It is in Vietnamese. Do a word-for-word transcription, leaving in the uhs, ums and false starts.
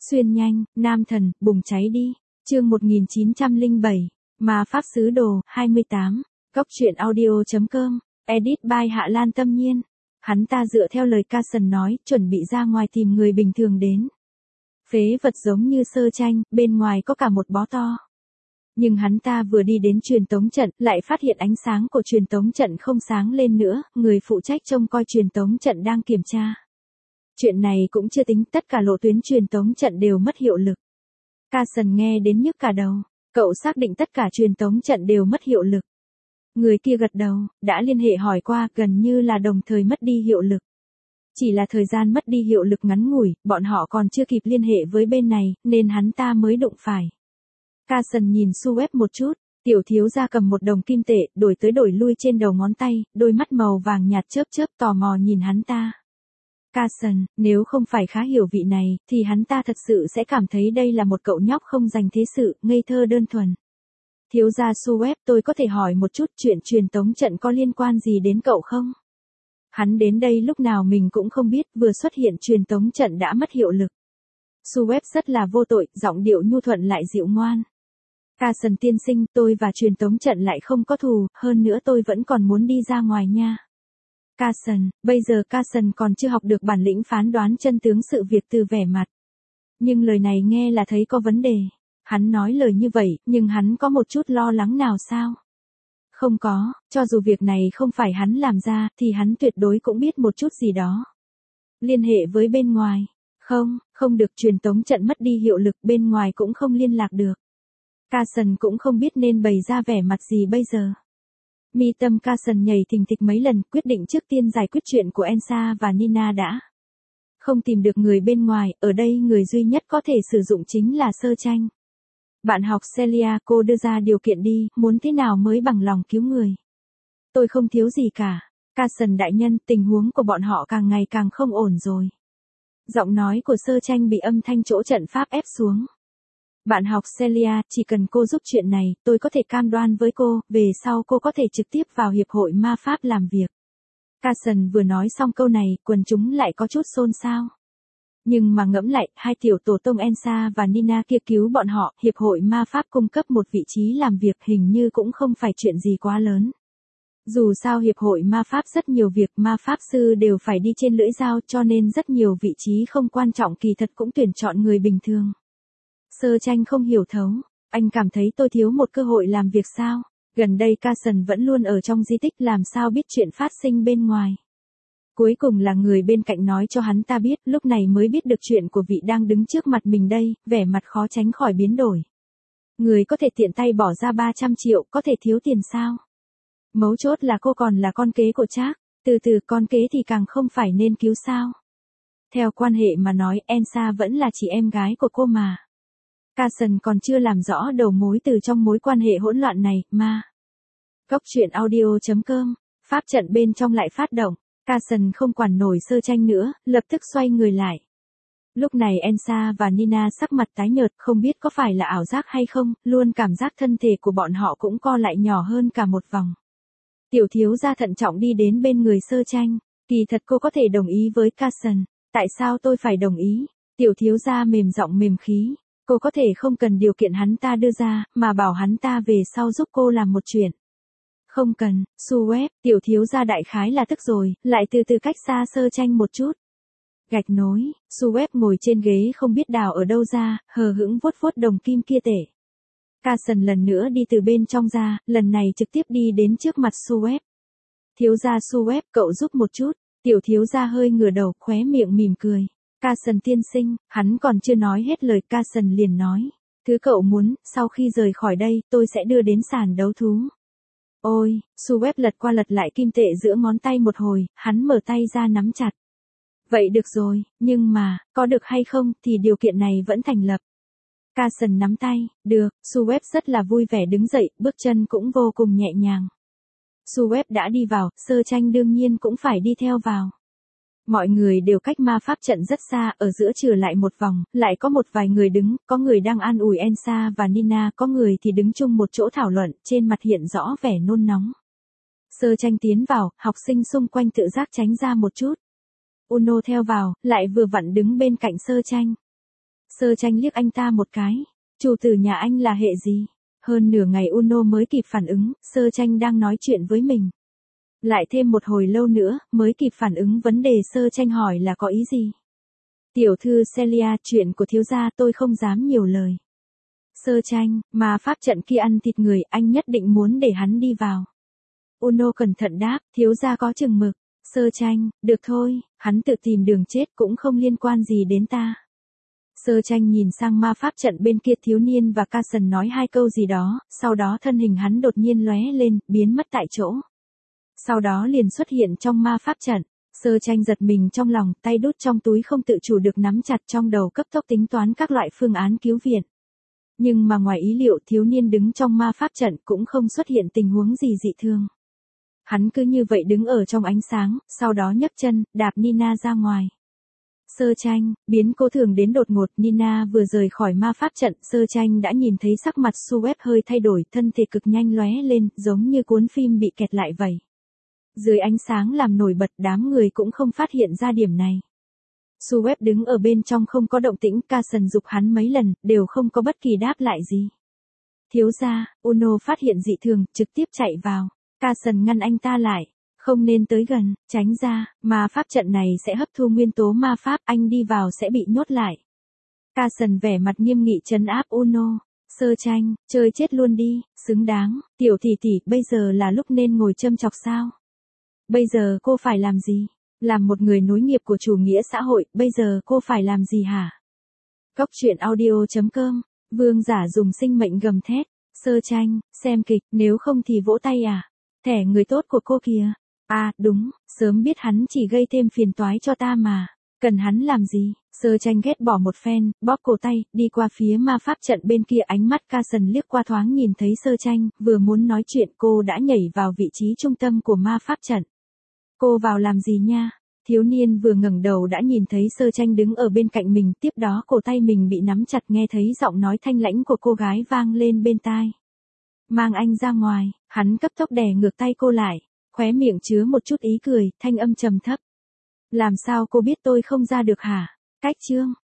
Xuyên nhanh, nam thần, bùng cháy đi. Chương một nghìn chín trăm lẻ bảy, Ma Pháp Sứ Đồ, hai mươi tám. Góc truyện audio.com, edit by Hạ Lan Tâm Nhiên. Hắn ta dựa theo lời Carson nói, chuẩn bị ra ngoài tìm người bình thường đến. Phế vật giống như Sơ Tranh, bên ngoài có cả một bó to. Nhưng hắn ta vừa đi đến truyền tống trận, lại phát hiện ánh sáng của truyền tống trận không sáng lên nữa, người phụ trách trông coi truyền tống trận đang kiểm tra. Chuyện này cũng chưa tính, tất cả lộ tuyến truyền tống trận đều mất hiệu lực. Carson nghe đến nhức cả đầu, cậu xác định tất cả truyền tống trận đều mất hiệu lực. Người kia gật đầu, đã liên hệ hỏi qua, gần như là đồng thời mất đi hiệu lực. Chỉ là thời gian mất đi hiệu lực ngắn ngủi, bọn họ còn chưa kịp liên hệ với bên này, nên hắn ta mới đụng phải. Carson nhìn Suez một chút, tiểu thiếu gia cầm một đồng kim tệ, đổi tới đổi lui trên đầu ngón tay, đôi mắt màu vàng nhạt chớp chớp tò mò nhìn hắn ta. Carson, nếu không phải khá hiểu vị này, thì hắn ta thật sự sẽ cảm thấy đây là một cậu nhóc không dành thế sự, ngây thơ đơn thuần. Thiếu gia Suez, tôi có thể hỏi một chút chuyện truyền tống trận có liên quan gì đến cậu không? Hắn đến đây lúc nào mình cũng không biết, vừa xuất hiện truyền tống trận đã mất hiệu lực. Suez rất là vô tội, giọng điệu nhu thuận lại dịu ngoan. Carson tiên sinh, tôi và truyền tống trận lại không có thù, hơn nữa tôi vẫn còn muốn đi ra ngoài nha. Carson, bây giờ Carson còn chưa học được bản lĩnh phán đoán chân tướng sự việc từ vẻ mặt. Nhưng lời này nghe là thấy có vấn đề. Hắn nói lời như vậy, nhưng hắn có một chút lo lắng nào sao? Không có, cho dù việc này không phải hắn làm ra, thì hắn tuyệt đối cũng biết một chút gì đó. Liên hệ với bên ngoài. Không, không được, truyền tống trận mất đi hiệu lực, bên ngoài cũng không liên lạc được. Carson cũng không biết nên bày ra vẻ mặt gì bây giờ. Mi tâm Carson nhảy thình thịch mấy lần, quyết định trước tiên giải quyết chuyện của Elsa và Nina đã. Không tìm được người bên ngoài, ở đây người duy nhất có thể sử dụng chính là Sơ Tranh. Bạn học Celia, cô đưa ra điều kiện đi, muốn thế nào mới bằng lòng cứu người. Tôi không thiếu gì cả. Carson đại nhân, tình huống của bọn họ càng ngày càng không ổn rồi. Giọng nói của Sơ Tranh bị âm thanh chỗ trận pháp ép xuống. Bạn học Celia, chỉ cần cô giúp chuyện này, tôi có thể cam đoan với cô, về sau cô có thể trực tiếp vào Hiệp hội Ma Pháp làm việc. Carson vừa nói xong câu này, quần chúng lại có chút xôn xao. Nhưng mà ngẫm lại, hai tiểu tổ tông Elsa và Nina kia cứu bọn họ, Hiệp hội Ma Pháp cung cấp một vị trí làm việc hình như cũng không phải chuyện gì quá lớn. Dù sao Hiệp hội Ma Pháp rất nhiều việc Ma Pháp sư đều phải đi trên lưỡi dao, cho nên rất nhiều vị trí không quan trọng kỳ thật cũng tuyển chọn người bình thường. Sơ Tranh không hiểu thấu, anh cảm thấy tôi thiếu một cơ hội làm việc sao? Gần đây Carson vẫn luôn ở trong di tích, làm sao biết chuyện phát sinh bên ngoài. Cuối cùng là người bên cạnh nói cho hắn ta biết, lúc này mới biết được chuyện của vị đang đứng trước mặt mình đây, vẻ mặt khó tránh khỏi biến đổi. Người có thể tiện tay bỏ ra ba trăm triệu, có thể thiếu tiền sao? Mấu chốt là cô còn là con kế của Trác, từ từ con kế thì càng không phải nên cứu sao? Theo quan hệ mà nói, Elsa vẫn là chị em gái của cô mà. Carson còn chưa làm rõ đầu mối từ trong mối quan hệ hỗn loạn này, mà. Góc truyện audio.com, pháp trận bên trong lại phát động, Carson không quản nổi Sơ Tranh nữa, lập tức xoay người lại. Lúc này Elsa và Nina sắc mặt tái nhợt, không biết có phải là ảo giác hay không, luôn cảm giác thân thể của bọn họ cũng co lại nhỏ hơn cả một vòng. Tiểu thiếu gia thận trọng đi đến bên người Sơ Tranh, kỳ thật cô có thể đồng ý với Carson, tại sao tôi phải đồng ý? Tiểu thiếu gia mềm giọng mềm khí. Cô có thể không cần điều kiện hắn ta đưa ra, mà bảo hắn ta về sau giúp cô làm một chuyện. Không cần, Suez, tiểu thiếu gia đại khái là tức rồi, lại từ từ cách xa Sơ Tranh một chút. Gạch nối, Suez ngồi trên ghế không biết đào ở đâu ra, hờ hững vuốt vuốt đồng kim kia tể. Carson lần nữa đi từ bên trong ra, lần này trực tiếp đi đến trước mặt Suez. Thiếu gia Suez, cậu giúp một chút, tiểu thiếu gia hơi ngửa đầu, khóe miệng mỉm cười. Carson tiên sinh, hắn còn chưa nói hết lời, Carson liền nói. Thứ cậu muốn, sau khi rời khỏi đây, tôi sẽ đưa đến sàn đấu thú. Ôi, Suez lật qua lật lại kim tệ giữa ngón tay một hồi, hắn mở tay ra nắm chặt. Vậy được rồi, nhưng mà, có được hay không, thì điều kiện này vẫn thành lập. Carson nắm tay, được, Suez rất là vui vẻ đứng dậy, bước chân cũng vô cùng nhẹ nhàng. Suez đã đi vào, Sơ Tranh đương nhiên cũng phải đi theo vào. Mọi người đều cách ma pháp trận rất xa, ở giữa trừ lại một vòng, lại có một vài người đứng, có người đang an ủi Elsa và Nina, có người thì đứng chung một chỗ thảo luận, trên mặt hiện rõ vẻ nôn nóng. Sơ Tranh tiến vào, học sinh xung quanh tự giác tránh ra một chút. Uno theo vào, lại vừa vặn đứng bên cạnh Sơ Tranh. Sơ tranh liếc anh ta một cái. Chủ tử nhà anh là hệ gì? Hơn nửa ngày Uno mới kịp phản ứng, sơ tranh đang nói chuyện với mình. Lại thêm một hồi lâu nữa, mới kịp phản ứng vấn đề sơ tranh hỏi là có ý gì. Tiểu thư Celia, chuyện của thiếu gia tôi không dám nhiều lời. Sơ tranh, mà pháp trận kia ăn thịt người, anh nhất định muốn để hắn đi vào. Uno cẩn thận đáp, thiếu gia có chừng mực. Sơ tranh, được thôi, hắn tự tìm đường chết cũng không liên quan gì đến ta. Sơ tranh nhìn sang ma pháp trận bên kia, thiếu niên và Carson nói hai câu gì đó, sau đó thân hình hắn đột nhiên lóe lên, biến mất tại chỗ. Sau đó liền xuất hiện trong ma pháp trận. Sơ tranh giật mình trong lòng, tay đút trong túi không tự chủ được nắm chặt, trong đầu cấp tốc tính toán các loại phương án cứu viện. Nhưng mà ngoài ý liệu, thiếu niên đứng trong ma pháp trận cũng không xuất hiện tình huống gì dị thường. Hắn cứ như vậy đứng ở trong ánh sáng, sau đó nhấc chân, đạp Nina ra ngoài. Sơ tranh, biến cố thường đến đột ngột. Nina vừa rời khỏi ma pháp trận, sơ tranh đã nhìn thấy sắc mặt Suez hơi thay đổi, thân thể cực nhanh lóe lên, giống như cuốn phim bị kẹt lại vậy. Dưới ánh sáng làm nổi bật, đám người cũng không phát hiện ra điểm này. Suez đứng ở bên trong không có động tĩnh, Carson giục hắn mấy lần, đều không có bất kỳ đáp lại gì. Thiếu gia, Uno phát hiện dị thường, trực tiếp chạy vào. Carson ngăn anh ta lại. Không nên tới gần, tránh ra, ma pháp trận này sẽ hấp thu nguyên tố ma pháp, anh đi vào sẽ bị nhốt lại. Carson vẻ mặt nghiêm nghị trấn áp Uno. Sơ tranh, chơi chết luôn đi, xứng đáng, tiểu tỷ tỷ, bây giờ là lúc nên ngồi châm chọc sao? Bây giờ cô phải làm gì? Làm một người nối nghiệp của chủ nghĩa xã hội, bây giờ cô phải làm gì hả? Góc truyện audio chấm com, vương giả dùng sinh mệnh gầm thét. Sơ tranh, xem kịch, nếu không thì vỗ tay à? Thẻ người tốt của cô kìa. À, đúng, sớm biết hắn chỉ gây thêm phiền toái cho ta mà. Cần hắn làm gì? Sơ tranh ghét bỏ một phen, bóp cổ tay, đi qua phía ma pháp trận bên kia, ánh mắt Carson liếc qua thoáng nhìn thấy sơ tranh, vừa muốn nói chuyện cô đã nhảy vào vị trí trung tâm của ma pháp trận. Cô vào làm gì nha? Thiếu niên vừa ngẩng đầu đã nhìn thấy sơ tranh đứng ở bên cạnh mình, tiếp đó cổ tay mình bị nắm chặt, nghe thấy giọng nói thanh lãnh của cô gái vang lên bên tai. Mang anh ra ngoài, hắn cấp tốc đè ngược tay cô lại, khóe miệng chứa một chút ý cười, thanh âm trầm thấp. Làm sao cô biết tôi không ra được hả? Cách chương.